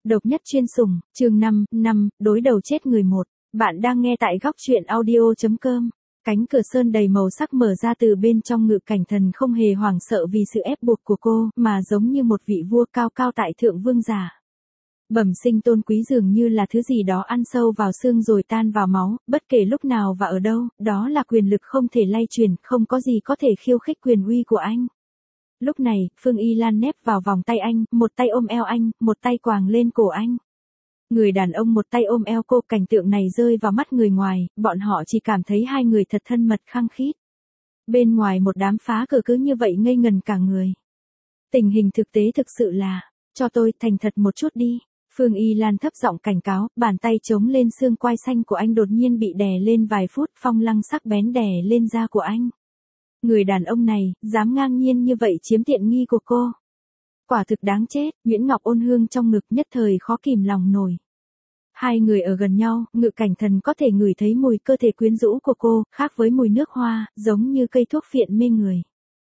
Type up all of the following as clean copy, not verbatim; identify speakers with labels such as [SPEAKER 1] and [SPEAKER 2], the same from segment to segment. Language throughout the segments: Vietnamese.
[SPEAKER 1] Độc nhất chuyên sủng, chương 5, đối đầu chết người một. Bạn đang nghe tại góc truyện audio.com. Cánh cửa sơn đầy màu sắc mở ra từ bên trong, Ngự Cảnh Thần không hề hoảng sợ vì sự ép buộc của cô, mà giống như một vị vua cao cao tại thượng vương giả. Bẩm sinh tôn quý dường như là thứ gì đó ăn sâu vào xương rồi tan vào máu, bất kể lúc nào và ở đâu, đó là quyền lực không thể lay chuyển, không có gì có thể khiêu khích quyền uy của anh. Lúc này, Phương Y Lan nép vào vòng tay anh, một tay ôm eo anh, một tay quàng lên cổ anh. Người đàn ông một tay ôm eo cô, cảnh tượng này rơi vào mắt người ngoài, bọn họ chỉ cảm thấy hai người thật thân mật khăng khít. Bên ngoài một đám phá cờ cứ như vậy ngây ngần cả người. Tình hình thực tế thực sự là, cho tôi thành thật một chút đi. Phương Y Lan thấp giọng cảnh cáo, bàn tay chống lên xương quai xanh của anh đột nhiên bị đè lên vài phút, phong lăng sắc bén đè lên da của anh. Người đàn ông này, dám ngang nhiên như vậy chiếm tiện nghi của cô. Quả thực đáng chết, Nguyễn Ngọc ôn hương trong ngực nhất thời khó kìm lòng nổi. Hai người ở gần nhau, Ngự Cảnh Thần có thể ngửi thấy mùi cơ thể quyến rũ của cô, khác với mùi nước hoa, giống như cây thuốc phiện mê người.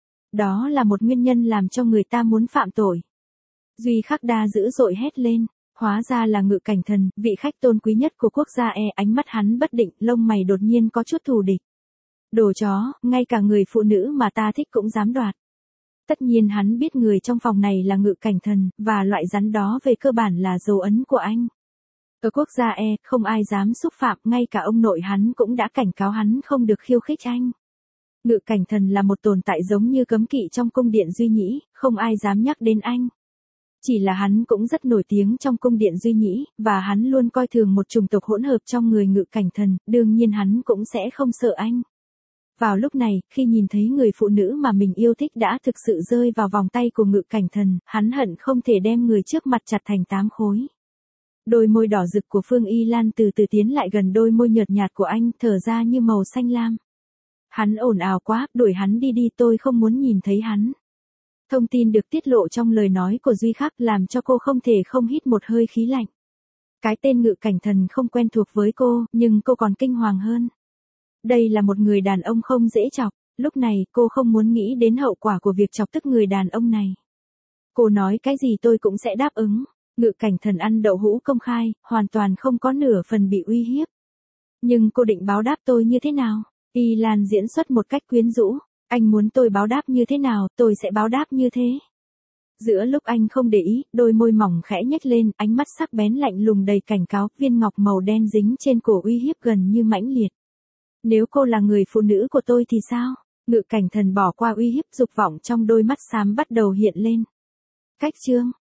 [SPEAKER 1] Đó là một nguyên nhân làm cho người ta muốn phạm tội. Duy Khắc Đa dữ dội hét lên. Hóa ra là Ngự Cảnh Thần, vị khách tôn quý nhất của quốc gia ánh mắt hắn bất định, lông mày đột nhiên có chút thù địch. Đồ chó, ngay cả người phụ nữ mà ta thích cũng dám đoạt. Tất nhiên hắn biết người trong phòng này là Ngự Cảnh Thần, và loại rắn đó về cơ bản là dấu ấn của anh. Ở quốc gia không ai dám xúc phạm, ngay cả ông nội hắn cũng đã cảnh cáo hắn không được khiêu khích anh. Ngự Cảnh Thần là một tồn tại giống như cấm kỵ trong cung điện Duy Nhĩ, không ai dám nhắc đến anh. Chỉ là hắn cũng rất nổi tiếng trong cung điện Duy Nhĩ, và hắn luôn coi thường một chủng tộc hỗn hợp trong người Ngự Cảnh Thần, đương nhiên hắn cũng sẽ không sợ anh. Vào lúc này, khi nhìn thấy người phụ nữ mà mình yêu thích đã thực sự rơi vào vòng tay của Ngự Cảnh Thần, hắn hận không thể đem người trước mặt chặt thành 8 khối. Đôi môi đỏ rực của Phương Y Lan từ từ tiến lại gần đôi môi nhợt nhạt của anh, thở ra như màu xanh lam. Hắn ồn ào quá, đuổi hắn đi đi, tôi không muốn nhìn thấy hắn. Thông tin được tiết lộ trong lời nói của Duy Khắc làm cho cô không thể không hít một hơi khí lạnh. Cái tên Ngự Cảnh Thần không quen thuộc với cô, nhưng cô còn kinh hoàng hơn. Đây là một người đàn ông không dễ chọc, lúc này cô không muốn nghĩ đến hậu quả của việc chọc tức người đàn ông này. Cô nói cái gì tôi cũng sẽ đáp ứng. Ngự Cảnh Thần ăn đậu hũ công khai, hoàn toàn không có nửa phần bị uy hiếp. Nhưng cô định báo đáp tôi như thế nào? Y Lan diễn xuất một cách quyến rũ. Anh muốn tôi báo đáp như thế nào, tôi sẽ báo đáp như thế. Giữa lúc anh không để ý, đôi môi mỏng khẽ nhếch lên, ánh mắt sắc bén lạnh lùng đầy cảnh cáo, viên ngọc màu đen dính trên cổ uy hiếp gần như mãnh liệt. Nếu cô là người phụ nữ của tôi thì sao? Ngự Cảnh Thần bỏ qua uy hiếp, dục vọng trong đôi mắt xám bắt đầu hiện lên. Cách chương,